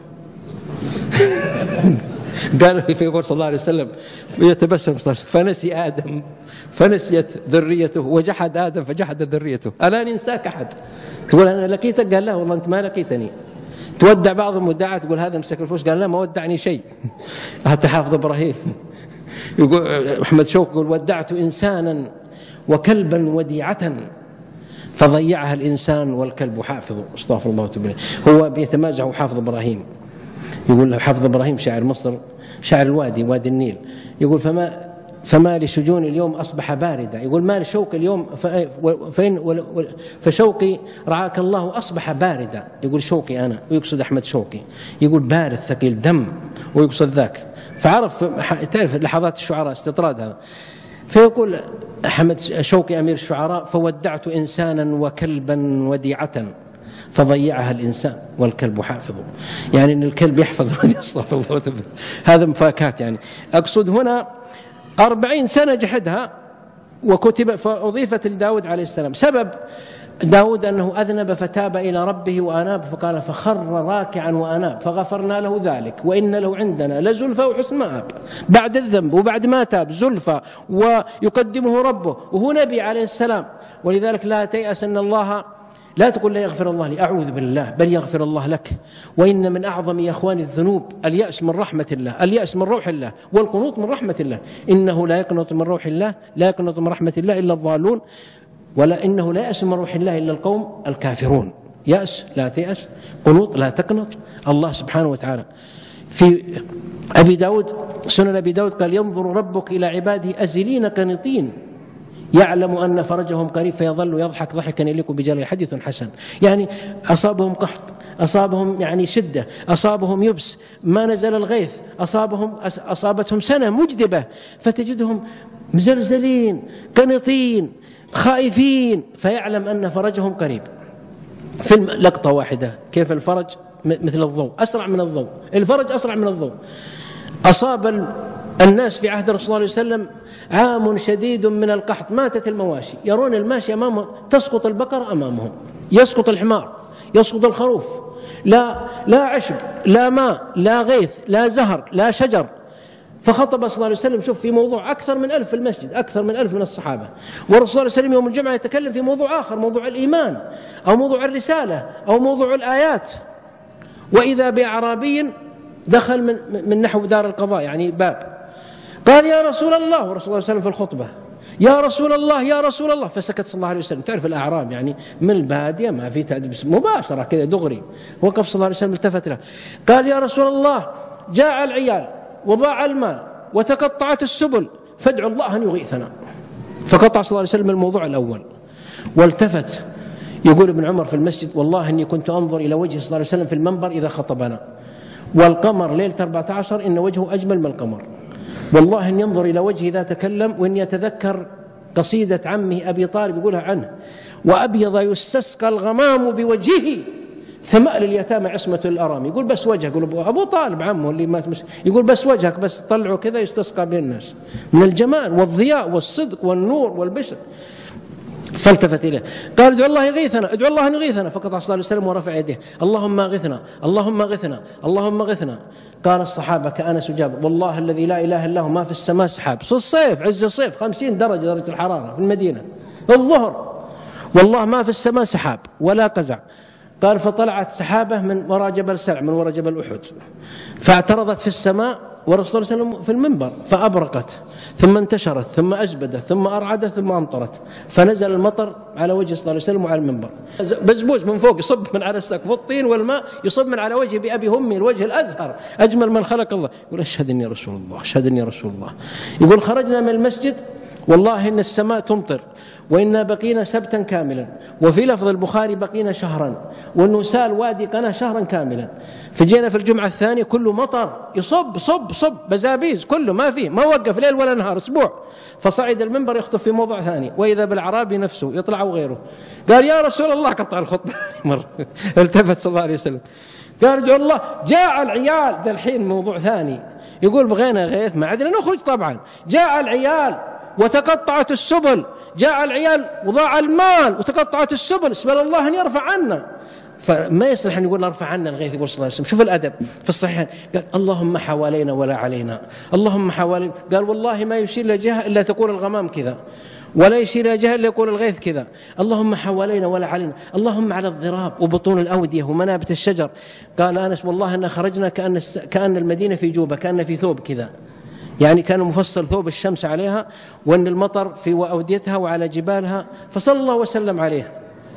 قال في صلى الله عليه وسلم يتبسم فنسي آدم فنسيت ذريته، وجحد آدم فجحد ذريته. ألا ننساك أحد؟ تقول أنا لقيتك؟ قال لا والله أنت ما لقيتني. تودع بعض المودعات تقول هذا مسك الفلوس، قال لا ما ودعني شيء. هذا حافظ إبراهيم يقول أحمد شوقي يقول ودعت إنسانا وكلبا وديعة فضيعها الإنسان والكلب حافظ. استغفر الله وتوب. هو بيتمازح حافظ إبراهيم، يقول حافظ إبراهيم شاعر مصر شاعر الوادي وادي النيل، يقول فما فما لشجون اليوم أصبح باردة. يقول ما لشوق اليوم فين فشوقي رعاك الله أصبح باردة. يقول شوقي أنا، ويقصد أحمد شوقي، يقول بارد ثقيل دم، ويقصد ذاك. فعرف تعرف لحظات الشعراء استطراد هذا. فيقول أحمد شوقي أمير الشعراء فودعت إنسانا وكلبا وديعة فضيعها الإنسان والكلب حافظ. يعني أن الكلب يحفظ يصطفى الله. هذا مفاكات يعني. أقصد هنا أربعين سنة جحدها وكتب فأضيفت لداود عليه السلام. سبب داود أنه أذنب فتاب إلى ربه وأناب، فقال فخر راكعا وأناب فغفرنا له ذلك وإن له عندنا لزلفى وحسن مآب. بعد الذنب وبعد ما تاب زلفى ويقدمه ربه، وهو نبي عليه السلام. ولذلك لا تيأس أن الله، لا تقول لا يغفر الله لي، أعوذ بالله، بل يغفر الله لك. وإن من أعظم يا أخواني الذنوب اليأس من رحمة الله، اليأس من روح الله، والقنوط من رحمة الله. إنه لا يقنط من روح الله، لا يقنط من رحمة الله إلا الضالون، ولا إنه لا يأس من روح الله إلا القوم الكافرون. يأس لا تيأس، قنوط لا تقنط. الله سبحانه وتعالى في أبي داود سنن أبي داود قال ينظر ربك إلى عباده أزلين قنطين يعلم أن فرجهم قريب فيظل يضحك ضحكا يليق بجلاله. حديث حسن. يعني أصابهم قحط، أصابهم يعني شدة، أصابهم يبس، ما نزل الغيث، أصابهم أصابتهم سنة مجدبة، فتجدهم مزلزلين قنطين خائفين، فيعلم أن فرجهم قريب. في لقطة واحدة كيف الفرج مثل الضوء، أسرع من الضوء، الفرج أسرع من الضوء. أصاب الناس في عهد رسول الله عليه وسلم عام شديد من القحط، ماتت المواشي، يرون الماشي أمامهم تسقط البقر أمامهم، يسقط الحمار، يسقط الخروف، لا لا عشب، لا ماء، لا غيث، لا زهر، لا شجر. فخطب صلى الله عليه وسلم، شوف، في موضوع أكثر من ألف في المسجد، أكثر من ألف من الصحابة. والرسول صلى الله عليه وسلم يوم الجمعة يتكلم في موضوع آخر، موضوع الإيمان أو موضوع الرسالة أو موضوع الآيات. وإذا بأعرابي دخل من, من نحو دار القضاء يعني باب، قال يا رسول الله، ورسول الله صلى الله عليه وسلم في الخطبة يا رسول الله يا رسول الله، فسكت صلى الله عليه وسلم. تعرف الأعراب يعني من البادية ما في تأديب، مباشرة كذا دغري. وقف صلى الله عليه وسلم التفت له قال يا رسول الله جاع العيال وضاع المال وتقطعت السبل فادعوا الله أن يغيثنا. فقطع صلى الله عليه وسلم الموضوع الأول والتفت. يقول ابن عمر في المسجد والله إني كنت أنظر إلى وجه صلى الله عليه وسلم في المنبر إذا خطبنا، والقمر ليلة أربعة عشر إن وجهه أجمل من القمر. والله إن ينظر إلى وجهه إذا تكلم، وإن يتذكر قصيدة عمه أبي طالب يقولها عنه: وأبيض يستسقى الغمام بوجهه ثمأ لليتامى عصمة الأرام. يقول بس وجهه، يقول أبو طالب عمه اللي مات، يقول بس وجهك بس طلعوا كذا يستسقى بين الناس من الجمال والضياء والصدق والنور والبشر. فالتفت إليه قال ادعو الله يغيثنا، ادعو الله أن يغيثنا. فقطع صلى الله عليه وسلم ورفع يديه اللهم اغثنا اللهم اغثنا اللهم اغثنا. قال الصحابة كأنس وجابر والله الذي لا إله إلا هو ما في السماء سحاب. في الصيف عز الصيف خمسين درجة درجة الحرارة في المدينة الظهر، والله ما في السماء سحاب ولا قزع. قال فطلعت سحابة من وراء جبل سلع من وراء جبل أحد فاعترضت في السماء والرسول صلى الله عليه وسلم في المنبر فأبرقت ثم انتشرت ثم أزبدت ثم أرعدت ثم أمطرت، فنزل المطر على وجه صلى الله عليه وسلم وعلى المنبر. بزبوز من فوق يصب من على السقف، والطين والماء يصب من على وجه بأبي همي الوجه الأزهر أجمل من خلق الله. يقول أشهد إني رسول الله أشهد إني رسول الله. يقول خرجنا من المسجد والله إن السماء تمطر، وإنا بقينا سبتا كاملا، وفي لفظ البخاري بقينا شهرا، وأنه سال وادي قنا شهرا كاملا. فجينا في الجمعة الثانية كله مطر، يصب صب صب بزابيز كله، ما فيه، ما وقف ليل ولا نهار أسبوع. فصعد المنبر يخطب في موضوع ثاني، وإذا بالأعرابي نفسه يطلع وغيره، قال يا رسول الله، قطع الخطبة مرة التفت صلى الله عليه وسلم قال ادعو الله، جاء العيال. ذا الحين موضوع ثاني، يقول بغينا غيث ما عدنا نخرج طبعا، جاء العيال وتقطعت السبل، جاء العيال وضاع المال وتقطعت السبل، اسأل الله أن يرفع عنا. فما يصلح أن يقول ارفع عنا الغيث، يقول صلى الله عليه وسلم. شوف الأدب في الصحيحين، قال اللهم حوالينا ولا علينا، اللهم حوالينا. قال والله ما يشير لجهة إلا تقول الغمام كذا، ولا يشير إلى جهة إلا يقول الغيث كذا. اللهم حوالينا ولا علينا، اللهم على الضراب وبطون الأودية ومنابت الشجر. قال أنس والله أن خرجنا كأن كأن المدينة في جوبة، كأن في ثوب كذا، يعني كان مفصل ثوب الشمس عليها، وأن المطر في أوديتها وعلى جبالها، فصلى الله وسلم عليه.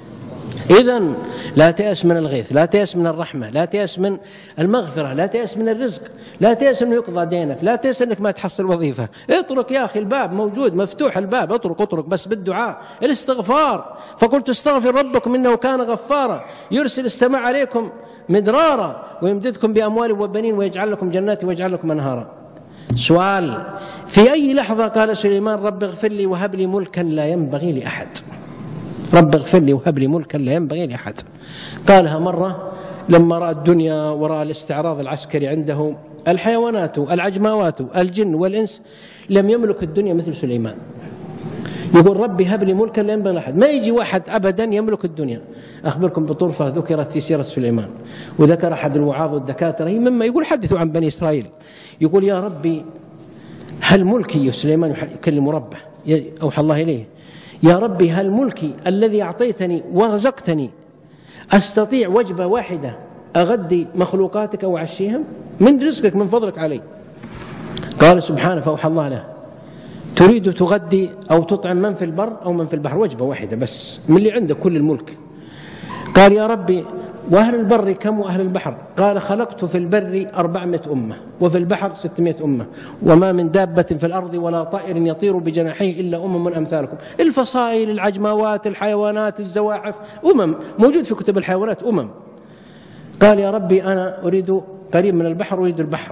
إذن لا تيأس من الغيث، لا تيأس من الرحمة، لا تيأس من المغفرة، لا تيأس من الرزق، لا تيأس أنه يقضى دينك، لا تيأس أنك ما تحصل وظيفة. اطرق يا أخي، الباب موجود مفتوح، الباب اطرق اطرق، بس بالدعاء، الاستغفار. فقلت استغفر ربكم إنه كان غفارا يرسل السماء عليكم مدرارا ويمددكم بأموال وبنين ويجعل لكم جنات ويجعل لكم أنهارا. سؤال، في أي لحظة قال سليمان رب اغفر لي وهب لي ملكا لا ينبغي لأحد؟ رب اغفر لي وهب لي ملكا لا ينبغي لأحد. قالها مرة لما رأى الدنيا ورأى الاستعراض العسكري عنده، الحيوانات العجماوات الجن والإنس لم يملك الدنيا مثل سليمان. يقول ربي هب لي ملكا لا ينبغي لأحد. ما يجي واحد أبدا يملك الدنيا. أخبركم بطرفة ذكرت في سيرة سليمان، وذكر أحد الوعاظ والدكاترة، هي مما يقول حدثوا عن بني إسرائيل، يقول يا ربي هل ملكي، سليمان يكلم ربه أوحى الله إليه، يا ربي هل ملكي الذي أعطيتني ورزقتني أستطيع وجبة واحدة أغذي مخلوقاتك وأعشيهم من رزقك من فضلك علي؟ قال سبحانه فأوحى الله له تريد تغذي أو تطعم من في البر أو من في البحر، وجبة واحدة بس من اللي عندك كل الملك. قال يا ربي وأهل البر كم وأهل البحر؟ قال خلقت في البر أربعمائة أمة وفي البحر ستمائة أمة، وما من دابة في الأرض ولا طائر يطير بجناحيه إلا أمم من أمثالكم. الفصائل، العجماوات، الحيوانات، الزواحف، أمم موجود في كتب الحيوانات أمم. قال يا ربي أنا أريد قريب من البحر، أريد البحر.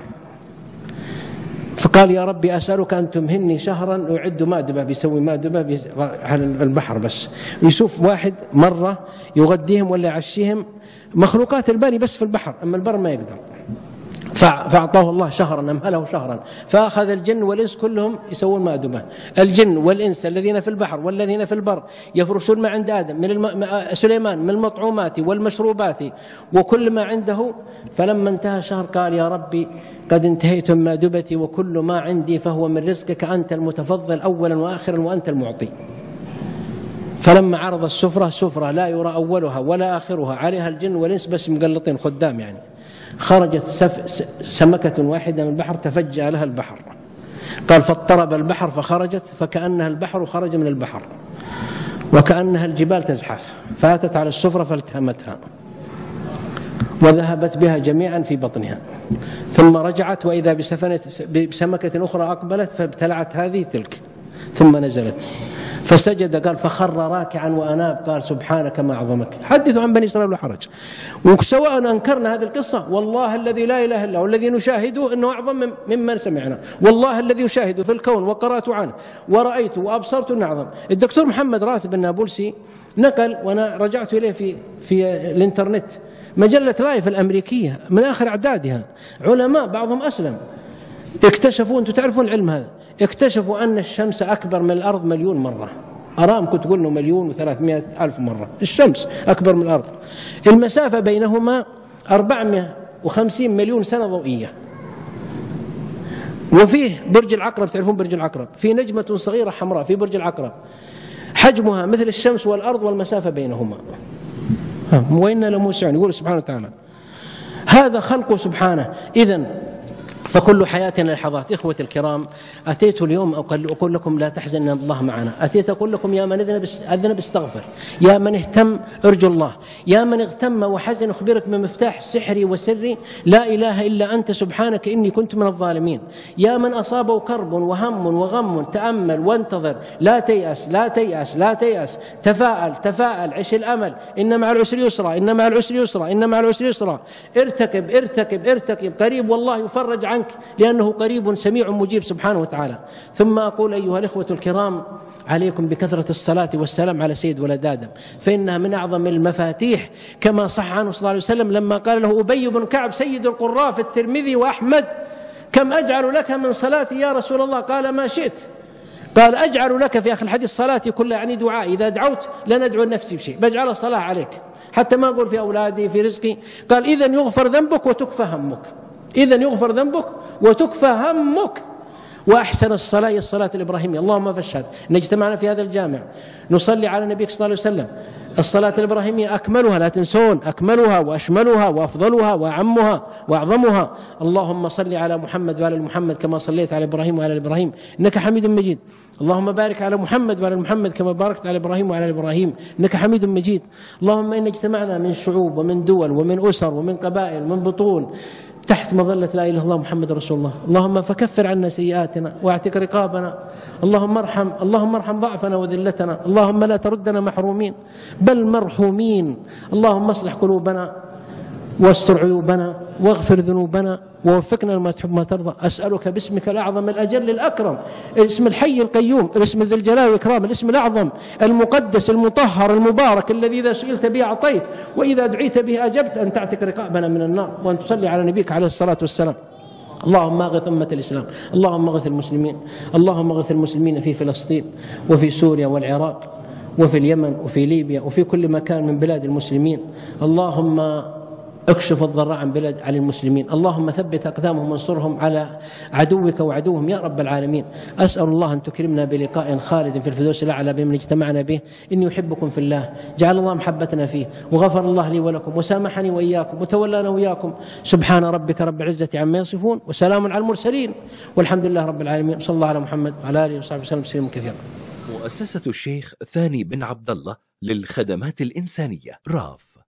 فقال يا ربي أسألك أن تمهني شهرا أعد مأدبة، بيسوي مأدبة على البحر بس، يشوف واحد مرة يغديهم ولا يعشيهم مخلوقات الباري بس في البحر، أما البر ما يقدر. فأعطاه الله شهرا، أمهله شهرا، فأخذ الجن والإنس كلهم يسوون مأدبة. الجن والإنس الذين في البحر والذين في البر يفرشون ما عند آدم من الم... سليمان من المطعومات والمشروبات وكل ما عنده. فلما انتهى شهر قال يا ربي قد انتهيت من مأدبتي وكل ما عندي فهو من رزقك، أنت المتفضل أولا وآخرا وأنت المعطي. فلما عرض السفرة، سفرة لا يرى أولها ولا آخرها، عليها الجن والإنس بس مقلطين خدام يعني، خرجت سف سمكة واحدة من البحر تفجأ لها البحر. قال فاضطرب البحر فخرجت فكأنها البحر خرج من البحر، وكأنها الجبال تزحف، فأتت على السفرة فالتهمتها وذهبت بها جميعا في بطنها، ثم رجعت وإذا بسمكة أخرى أقبلت فابتلعت هذه تلك، ثم نزلت فسجد. قال فخر راكعا وأناب، قال سبحانك ما أعظمك. حدثوا عن بني إسرائيل ولا حرج. وسواء أنكرنا هذه القصة، والله الذي لا إله إلا هو الذي نشاهده أنه أعظم ممن سمعنا، والله الذي يشاهد في الكون وقرأت عنه ورأيت وأبصرت أنه أعظم. الدكتور محمد راتب النابلسي نقل، وأنا رجعت إليه في في الإنترنت، مجلة لايف الأمريكية من آخر أعدادها، علماء بعضهم أسلم اكتشفوا، أنتم تعرفون العلم هذا، اكتشفوا أن الشمس أكبر من الأرض مليون مرة. أرامكو تقول له مليون وثلاثمائة ألف مرة، الشمس أكبر من الأرض. المسافة بينهما أربعمائة وخمسين مليون سنة ضوئية. وفيه برج العقرب، تعرفون برج العقرب، في نجمة صغيرة حمراء في برج العقرب حجمها مثل الشمس والأرض والمسافة بينهما. وإنا لموسعون، يقول سبحانه وتعالى هذا خلقه سبحانه. إذن فكل حياتنا لحظات. إخوة الكرام، أتيت اليوم أقول لكم لا تحزن إن الله معنا. أتيت أقول لكم يا من أذنب استغفر، يا من اهتم ارجو الله، يا من اغتم وحزن أخبرك من مفتاح سحري وسري لا إله إلا أنت سبحانك إني كنت من الظالمين. يا من أصابه كرب وهم وغم تأمل وانتظر، لا تيأس لا تيأس لا تيأس، تفاءل تفاءل، عش الأمل، إن مع العسر يسرا إن مع العسر يسرا إن مع العسر يسرا، ارتكب ارتكب ارتكب، قريب والله يفرج عنك لأنه قريب سميع مجيب سبحانه وتعالى. ثم أقول أيها الإخوة الكرام، عليكم بكثرة الصلاة والسلام على سيد ولد آدم، فإنها من أعظم المفاتيح، كما صح عنه صلى الله عليه وسلم لما قال له أبي بن كعب سيد القراء في الترمذي وأحمد: كم أجعل لك من صلاتي يا رسول الله؟ قال ما شئت. قال أجعل لك في آخر الحديث صلاتي كلها، يعني دعاء، إذا دعوت لا ندعو لنفسي بشيء، بجعل الصلاة عليك حتى ما أقول في أولادي في رزقي. قال إذن يغفر ذنبك وتكفى همك، إذن يغفر ذنبك وتكفى همك. وأحسن الصلاة هي الصلاة الإبراهيمية. اللهم فاشهد إن اجتمعنا في هذا الجامع نصلي على النبي صلى الله عليه وسلم. الصلاة الإبراهيمية أكملها، لا تنسون، أكملها وأشملها وأفضلها وأعمها وأعظمها. اللهم صل على محمد وعلى محمد كما صليت على إبراهيم وعلى إبراهيم إنك حميد مجيد. اللهم بارك على محمد وعلى محمد كما باركت على إبراهيم وعلى إبراهيم إنك حميد مجيد. اللهم إن اجتمعنا من شعوب ومن دول ومن أسر ومن قبائل ومن بطون تحت مظلة لا إله إلا الله محمد رسول الله. اللهم فكفر عنا سيئاتنا واعتق رقابنا. اللهم ارحم اللهم ارحم ضعفنا وذلتنا. اللهم لا تردنا محرومين بل مرحومين. اللهم اصلح قلوبنا واستر عيوبنا واغفر ذنوبنا ووفقنا لما تحب ما ترضى. أسألك باسمك الأعظم الأجل الأكرم، الاسم الحي القيوم، الاسم ذي الجلال والإكرام، الاسم الأعظم المقدس المطهر المبارك الذي إذا سئلت به أعطيت وإذا دعيت به أجبت، أن تعتق رقابنا من النار وأن تصلي على نبيك عليه الصلاة والسلام. اللهم اغث أمة الإسلام، اللهم اغث المسلمين، اللهم اغث المسلمين في فلسطين وفي سوريا والعراق وفي اليمن وفي ليبيا وفي كل مكان من بلاد المسلمين. اللهم اكشف الضر عن بلاد عن المسلمين. اللهم ثبت أقدامهم وانصرهم على عدوك وعدوهم يا رب العالمين. أسأل الله أن تكرمنا بلقاء خالد في الفردوس الأعلى بمن اجتمعنا به. إني أحبكم في الله، جعل الله محبتنا فيه، وغفر الله لي ولكم وسامحني وإياكم وتولانا وإياكم. سبحان ربك رب العزة عما يصفون وسلام على المرسلين والحمد لله رب العالمين. صلى الله على محمد وعلى آله وصحبه وسلم تسليما كثيرا. مؤسسة الشيخ ثاني بن عبد الله للخدمات الإنسانية راف